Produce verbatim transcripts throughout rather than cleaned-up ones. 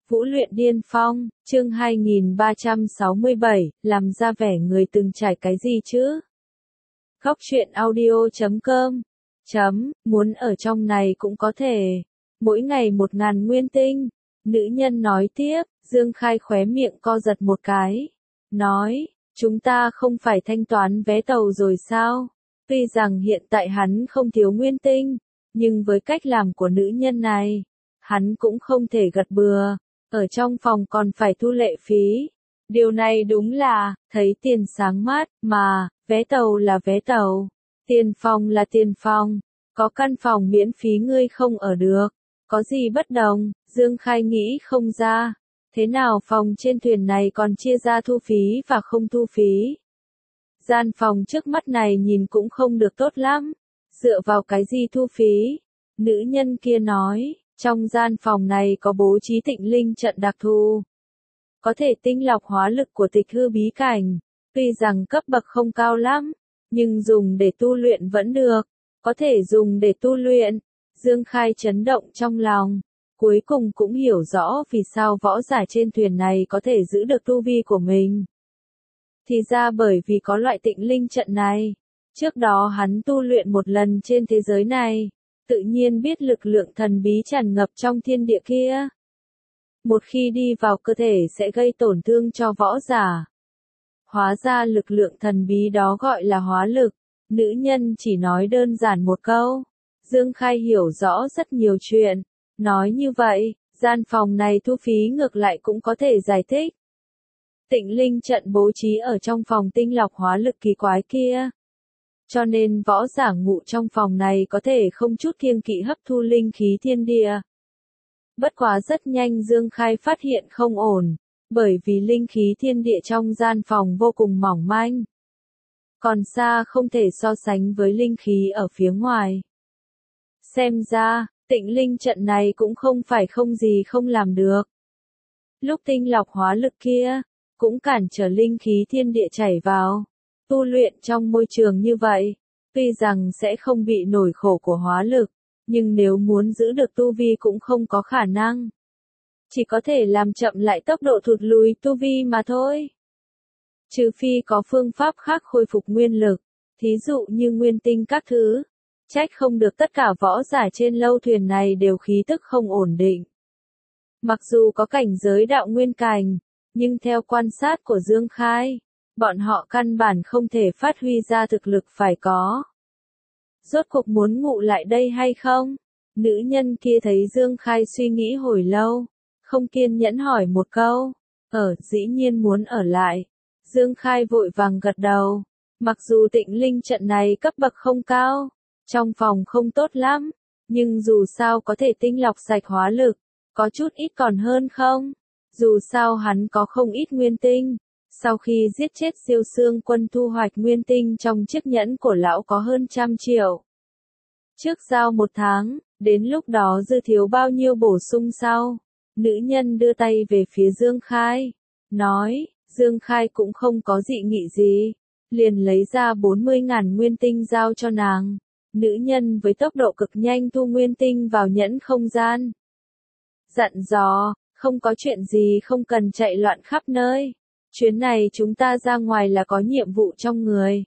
Vũ luyện điên phong, chương hai nghìn ba trăm sáu mươi bảy, làm ra vẻ người từng trải cái gì chứ? Góc truyện audio chấm com chấm, muốn ở trong này cũng có thể. Mỗi ngày một ngàn nguyên tinh. Nữ nhân nói tiếp, Dương Khai khóe miệng co giật một cái. Nói, chúng ta không phải thanh toán vé tàu rồi sao? Tuy rằng hiện tại hắn không thiếu nguyên tinh, nhưng với cách làm của nữ nhân này, hắn cũng không thể gật bừa. Ở trong phòng còn phải thu lệ phí. Điều này đúng là, thấy tiền sáng mắt, mà, vé tàu là vé tàu. Tiền phòng là tiền phòng. Có căn phòng miễn phí ngươi không ở được. Có gì bất đồng, Dương Khai nghĩ không ra. Thế nào phòng trên thuyền này còn chia ra thu phí và không thu phí? Gian phòng trước mắt này nhìn cũng không được tốt lắm. Dựa vào cái gì thu phí? Nữ nhân kia nói. Trong gian phòng này có bố trí tịnh linh trận đặc thù. Có thể tinh lọc hóa lực của tịch hư bí cảnh. Tuy rằng cấp bậc không cao lắm, nhưng dùng để tu luyện vẫn được. Có thể dùng để tu luyện. Dương Khai chấn động trong lòng. Cuối cùng cũng hiểu rõ vì sao võ giả trên thuyền này có thể giữ được tu vi của mình. Thì ra bởi vì có loại tịnh linh trận này. Trước đó hắn tu luyện một lần trên thế giới này. Tự nhiên biết lực lượng thần bí tràn ngập trong thiên địa kia. Một khi đi vào cơ thể sẽ gây tổn thương cho võ giả. Hóa ra lực lượng thần bí đó gọi là hóa lực. Nữ nhân chỉ nói đơn giản một câu. Dương Khai hiểu rõ rất nhiều chuyện. Nói như vậy, gian phòng này thu phí ngược lại cũng có thể giải thích. Tịnh linh trận bố trí ở trong phòng tinh lọc hóa lực kỳ quái kia. Cho nên võ giả ngụ trong phòng này có thể không chút kiêng kỵ hấp thu linh khí thiên địa. Bất quá rất nhanh Dương Khai phát hiện không ổn, bởi vì linh khí thiên địa trong gian phòng vô cùng mỏng manh. Còn xa không thể so sánh với linh khí ở phía ngoài. Xem ra, tịnh linh trận này cũng không phải không gì không làm được. Lúc tinh lọc hóa lực kia, cũng cản trở linh khí thiên địa chảy vào. Tu luyện trong môi trường như vậy, tuy rằng sẽ không bị nổi khổ của hóa lực, nhưng nếu muốn giữ được tu vi cũng không có khả năng. Chỉ có thể làm chậm lại tốc độ thụt lùi tu vi mà thôi. Trừ phi có phương pháp khác khôi phục nguyên lực, thí dụ như nguyên tinh các thứ. Trách không được tất cả võ giả trên lâu thuyền này đều khí tức không ổn định. Mặc dù có cảnh giới đạo nguyên cảnh, nhưng theo quan sát của Dương Khai, bọn họ căn bản không thể phát huy ra thực lực phải có. Rốt cuộc muốn ngụ lại đây hay không? Nữ nhân kia thấy Dương Khai suy nghĩ hồi lâu, không kiên nhẫn hỏi một câu. Ở, dĩ nhiên muốn ở lại. Dương Khai vội vàng gật đầu. Mặc dù tịnh linh trận này cấp bậc không cao, trong phòng không tốt lắm, nhưng dù sao có thể tinh lọc sạch hóa lực, có chút ít còn hơn không? Dù sao hắn có không ít nguyên tinh. Sau khi giết chết siêu xương quân thu hoạch nguyên tinh trong chiếc nhẫn của lão có hơn trăm triệu. Trước giao một tháng, đến lúc đó dư thiếu bao nhiêu bổ sung sau. Nữ nhân đưa tay về phía Dương Khai. Nói, Dương Khai cũng không có dị nghị gì. Liền lấy ra bốn mươi ngàn nguyên tinh giao cho nàng. Nữ nhân với tốc độ cực nhanh thu nguyên tinh vào nhẫn không gian. Dặn dò, không có chuyện gì không cần chạy loạn khắp nơi. Chuyến này chúng ta ra ngoài là có nhiệm vụ trong người.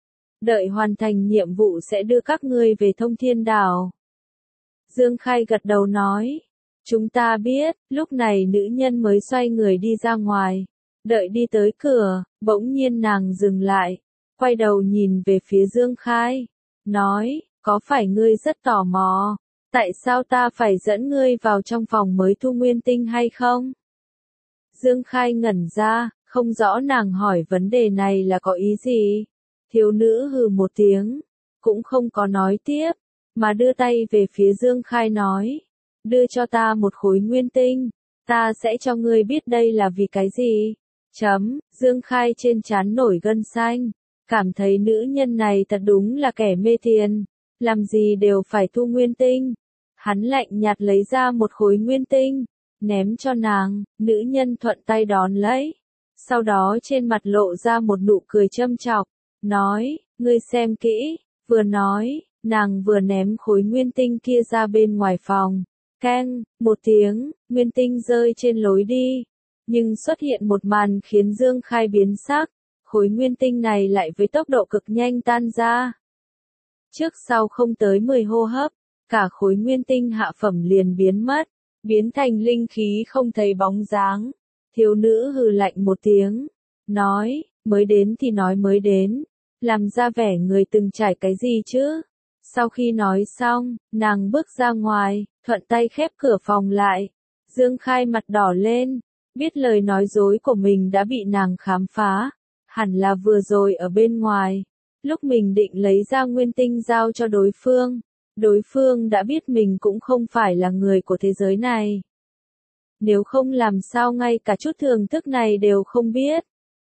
Đợi hoàn thành nhiệm vụ sẽ đưa các ngươi về Thông Thiên Đảo. Dương Khai gật đầu nói. Chúng ta biết, lúc này nữ nhân mới xoay người đi ra ngoài. Đợi đi tới cửa, bỗng nhiên nàng dừng lại. Quay đầu nhìn về phía Dương Khai. Nói, có phải ngươi rất tò mò? Tại sao ta phải dẫn ngươi vào trong phòng mới thu nguyên tinh hay không? Dương Khai ngẩn ra. Không rõ nàng hỏi vấn đề này là có ý gì. Thiếu nữ hừ một tiếng, cũng không có nói tiếp, mà đưa tay về phía Dương Khai nói. Đưa cho ta một khối nguyên tinh, ta sẽ cho ngươi biết đây là vì cái gì. Chấm, Dương Khai trên trán nổi gân xanh, cảm thấy nữ nhân này thật đúng là kẻ mê tiền, làm gì đều phải thu nguyên tinh. Hắn lạnh nhạt lấy ra một khối nguyên tinh, ném cho nàng, nữ nhân thuận tay đón lấy. Sau đó trên mặt lộ ra một nụ cười châm chọc, nói, ngươi xem kỹ, vừa nói, nàng vừa ném khối nguyên tinh kia ra bên ngoài phòng. Keng, một tiếng, nguyên tinh rơi trên lối đi. Nhưng xuất hiện một màn khiến Dương Khai biến sắc, khối nguyên tinh này lại với tốc độ cực nhanh tan ra. Trước sau không tới mười hô hấp, cả khối nguyên tinh hạ phẩm liền biến mất, biến thành linh khí không thấy bóng dáng. Thiếu nữ hừ lạnh một tiếng, nói, mới đến thì nói mới đến, làm ra vẻ người từng trải cái gì chứ. Sau khi nói xong, nàng bước ra ngoài, thuận tay khép cửa phòng lại. Dương Khai mặt đỏ lên, biết lời nói dối của mình đã bị nàng khám phá, hẳn là vừa rồi ở bên ngoài, lúc mình định lấy ra nguyên tinh giao cho đối phương, đối phương đã biết mình cũng không phải là người của thế giới này. Nếu không làm sao ngay cả chút thưởng thức này đều không biết.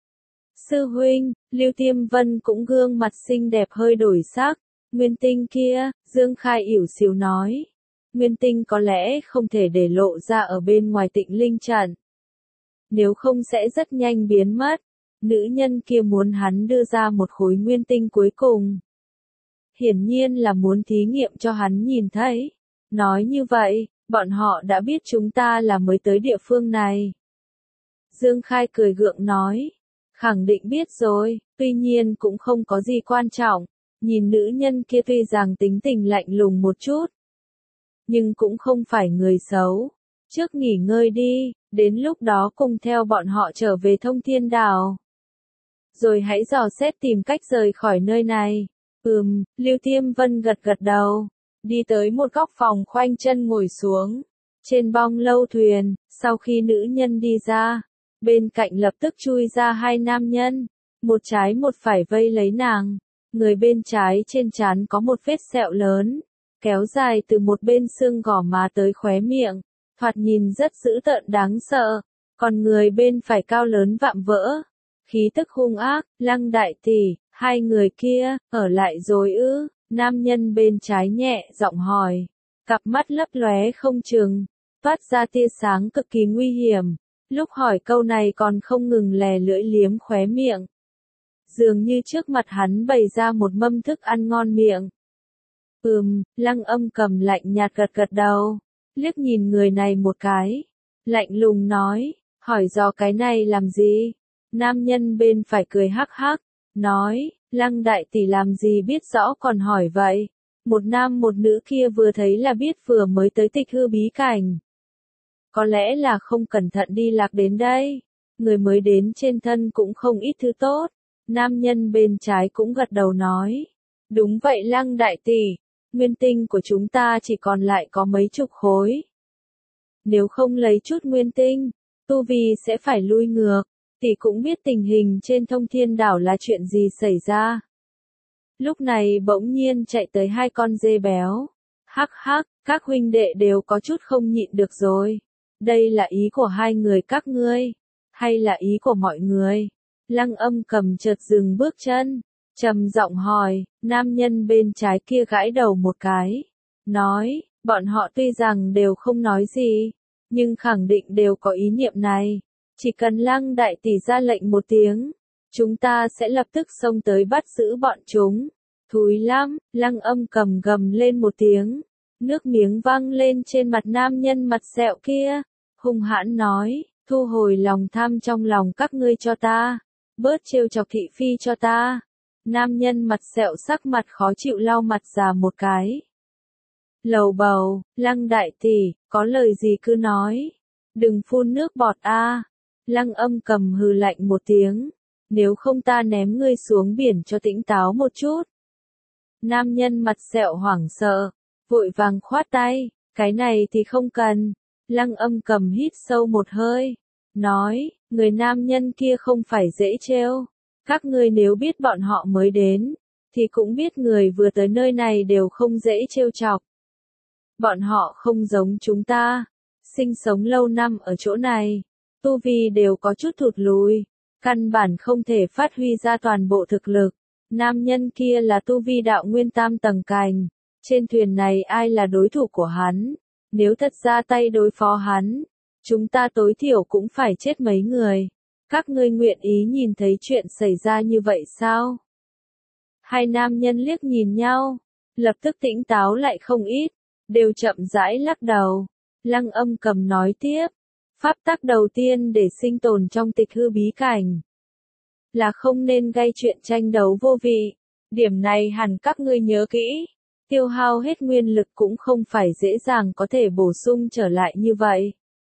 Sư huynh, Lưu Tiêm Vân cũng gương mặt xinh đẹp hơi đổi sắc. Nguyên tinh kia, Dương Khai ỉu xìu nói. Nguyên tinh có lẽ không thể để lộ ra ở bên ngoài Tịnh Linh trận. Nếu không sẽ rất nhanh biến mất. Nữ nhân kia muốn hắn đưa ra một khối nguyên tinh cuối cùng. Hiển nhiên là muốn thí nghiệm cho hắn nhìn thấy. Nói như vậy, bọn họ đã biết chúng ta là mới tới địa phương này. Dương Khai cười gượng nói. Khẳng định biết rồi, tuy nhiên cũng không có gì quan trọng. Nhìn nữ nhân kia tuy rằng tính tình lạnh lùng một chút, nhưng cũng không phải người xấu. Trước nghỉ ngơi đi, đến lúc đó cùng theo bọn họ trở về Thông Thiên Đảo. Rồi hãy dò xét tìm cách rời khỏi nơi này. Ừm, Lưu Tiêm Vân gật gật đầu, đi tới một góc phòng khoanh chân ngồi xuống. Trên bong lâu thuyền, sau khi nữ nhân đi ra, bên cạnh lập tức chui ra hai nam nhân, một trái một phải vây lấy nàng. Người bên trái trên trán có một vết sẹo lớn, kéo dài từ một bên xương gò má tới khóe miệng, thoạt nhìn rất dữ tợn đáng sợ, còn người bên phải cao lớn vạm vỡ, khí tức hung ác. Lăng đại tỷ, hai người kia, ở lại rồi ư? Nam nhân bên trái nhẹ giọng hỏi, cặp mắt lấp lóe không chừng, toát ra tia sáng cực kỳ nguy hiểm, lúc hỏi câu này còn không ngừng lè lưỡi liếm khóe miệng. Dường như trước mặt hắn bày ra một mâm thức ăn ngon miệng. Ừm, Lăng Âm Cầm lạnh nhạt gật gật đầu, liếc nhìn người này một cái, lạnh lùng nói, hỏi do cái này làm gì? Nam nhân bên phải cười hắc hắc, nói, Lăng đại tỷ làm gì biết rõ còn hỏi vậy? Một nam một nữ kia vừa thấy là biết vừa mới tới Tịch Hư bí cảnh. Có lẽ là không cẩn thận đi lạc đến đây, người mới đến trên thân cũng không ít thứ tốt. Nam nhân bên trái cũng gật đầu nói. Đúng vậy Lăng đại tỷ, nguyên tinh của chúng ta chỉ còn lại có mấy chục khối. Nếu không lấy chút nguyên tinh, tu vi sẽ phải lui ngược. Tỷ cũng biết tình hình trên Thông Thiên Đảo là chuyện gì xảy ra. Lúc này bỗng nhiên chạy tới hai con dê béo. Hắc hắc, các huynh đệ đều có chút không nhịn được rồi. Đây là ý của hai người các ngươi, hay là ý của mọi người? Lăng Âm Cầm chợt dừng bước chân, trầm giọng hỏi. Nam nhân bên trái kia gãi đầu một cái, nói, bọn họ tuy rằng đều không nói gì, nhưng khẳng định đều có ý niệm này. Chỉ cần Lăng đại tỷ ra lệnh một tiếng, chúng ta sẽ lập tức xông tới bắt giữ bọn chúng. Thúi lắm, Lăng Âm Cầm gầm lên một tiếng, nước miếng văng lên trên mặt nam nhân mặt sẹo kia, hung hãn nói, thu hồi lòng tham trong lòng các ngươi cho ta, bớt trêu chọc thị phi cho ta. Nam nhân mặt sẹo sắc mặt khó chịu lau mặt ra một cái. Lầu bầu, Lăng đại tỷ, có lời gì cứ nói, đừng phun nước bọt a. Lăng Âm Cầm hừ lạnh một tiếng, nếu không ta ném ngươi xuống biển cho tỉnh táo một chút. Nam nhân mặt sẹo hoảng sợ, vội vàng khoát tay, cái này thì không cần. Lăng Âm Cầm hít sâu một hơi, nói, người nam nhân kia không phải dễ trêu. Các ngươi nếu biết bọn họ mới đến, thì cũng biết người vừa tới nơi này đều không dễ trêu chọc. Bọn họ không giống chúng ta, sinh sống lâu năm ở chỗ này, tu vi đều có chút thụt lùi, căn bản không thể phát huy ra toàn bộ thực lực. Nam nhân kia là tu vi đạo nguyên tam tầng cành, trên thuyền này ai là đối thủ của hắn? Nếu thật ra tay đối phó hắn, chúng ta tối thiểu cũng phải chết mấy người. Các ngươi nguyện ý nhìn thấy chuyện xảy ra như vậy sao? Hai nam nhân liếc nhìn nhau, lập tức tỉnh táo lại không ít, đều chậm rãi lắc đầu. Lăng Âm Cầm nói tiếp, pháp tắc đầu tiên để sinh tồn trong tịch hư bí cảnh là không nên gây chuyện tranh đấu vô vị. Điểm này hẳn các ngươi nhớ kỹ. Tiêu hao hết nguyên lực cũng không phải dễ dàng có thể bổ sung trở lại như vậy.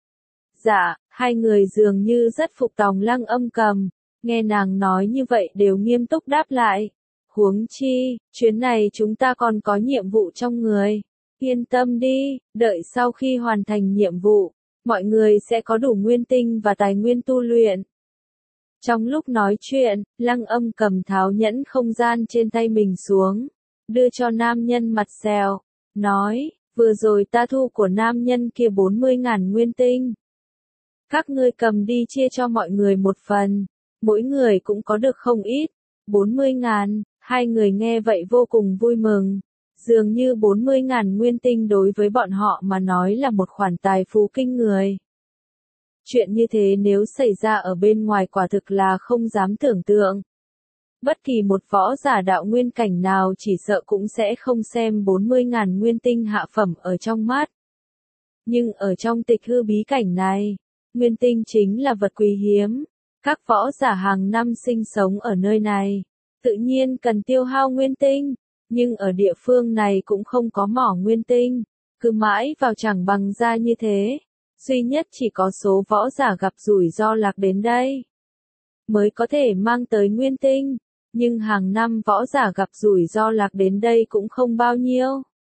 Dạ, hai người dường như rất phục tòng Lăng Âm Cầm, nghe nàng nói như vậy đều nghiêm túc đáp lại. Huống chi, chuyến này chúng ta còn có nhiệm vụ trong người. Yên tâm đi, đợi sau khi hoàn thành nhiệm vụ, mọi người sẽ có đủ nguyên tinh và tài nguyên tu luyện. Trong lúc nói chuyện, Lăng Âm Cầm tháo nhẫn không gian trên tay mình xuống, đưa cho nam nhân mặt sẹo, nói, vừa rồi ta thu của nam nhân kia bốn mươi ngàn nguyên tinh. Các ngươi cầm đi chia cho mọi người một phần, mỗi người cũng có được không ít, bốn mươi ngàn, hai người nghe vậy vô cùng vui mừng. Dường như bốn mươi ngàn nguyên tinh đối với bọn họ mà nói là một khoản tài phú kinh người. Chuyện như thế nếu xảy ra ở bên ngoài quả thực là không dám tưởng tượng. Bất kỳ một võ giả đạo nguyên cảnh nào chỉ sợ cũng sẽ không xem bốn mươi ngàn nguyên tinh hạ phẩm ở trong mắt. Nhưng ở trong tịch hư bí cảnh này, nguyên tinh chính là vật quý hiếm. Các võ giả hàng năm sinh sống ở nơi này, tự nhiên cần tiêu hao nguyên tinh. Nhưng ở địa phương này cũng không có mỏ nguyên tinh, cứ mãi vào chẳng bằng ra như thế. Duy nhất chỉ có số võ giả gặp rủi ro lạc đến đây, mới có thể mang tới nguyên tinh. Nhưng hàng năm võ giả gặp rủi ro lạc đến đây cũng không bao nhiêu.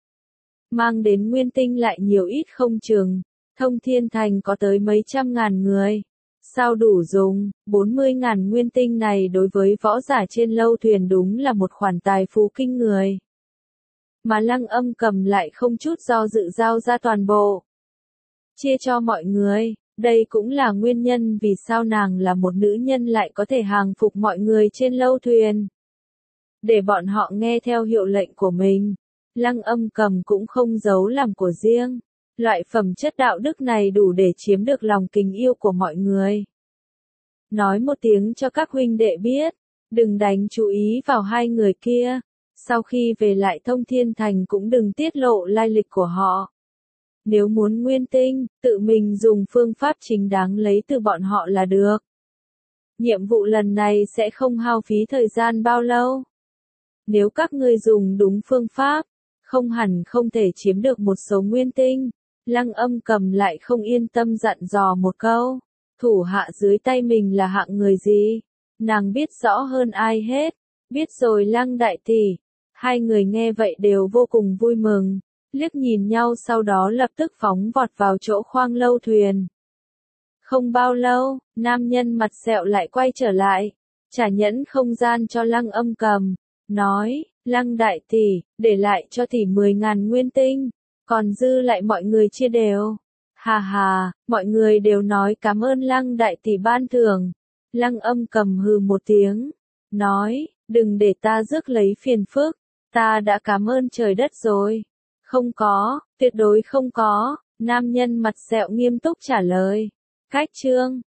Mang đến nguyên tinh lại nhiều ít không chừng, Thông Thiên Thành có tới mấy trăm ngàn người. Sao đủ dùng, bốn mươi ngàn nguyên tinh này đối với võ giả trên lâu thuyền đúng là một khoản tài phú kinh người. Mà Lăng Âm Cầm lại không chút do dự giao ra toàn bộ. Chia cho mọi người, đây cũng là nguyên nhân vì sao nàng là một nữ nhân lại có thể hàng phục mọi người trên lâu thuyền. Để bọn họ nghe theo hiệu lệnh của mình, Lăng Âm Cầm cũng không giấu làm của riêng. Loại phẩm chất đạo đức này đủ để chiếm được lòng kính yêu của mọi người. Nói một tiếng cho các huynh đệ biết, đừng đánh chú ý vào hai người kia. Sau khi về lại Thông Thiên Thành cũng đừng tiết lộ lai lịch của họ. Nếu muốn nguyên tinh, tự mình dùng phương pháp chính đáng lấy từ bọn họ là được. Nhiệm vụ lần này sẽ không hao phí thời gian bao lâu. Nếu các ngươi dùng đúng phương pháp, không hẳn không thể chiếm được một số nguyên tinh. Lăng Âm Cầm lại không yên tâm dặn dò một câu. Thủ hạ dưới tay mình là hạng người gì? Nàng biết rõ hơn ai hết. Biết rồi Lăng đại tỷ. Hai người nghe vậy đều vô cùng vui mừng. Liếc nhìn nhau sau đó lập tức phóng vọt vào chỗ khoang lâu thuyền. Không bao lâu, nam nhân mặt sẹo lại quay trở lại. Trả nhẫn không gian cho Lăng Âm Cầm. Nói, Lăng đại tỷ, để lại cho tỷ mười ngàn nguyên tinh. Còn dư lại mọi người chia đều. Hà hà, mọi người đều nói cảm ơn Lăng đại tỷ ban thưởng. Lăng Âm Cầm hừ một tiếng. Nói, đừng để ta rước lấy phiền phức. Ta đã cảm ơn trời đất rồi. Không có, tuyệt đối không có. Nam nhân mặt sẹo nghiêm túc trả lời. Cách chương.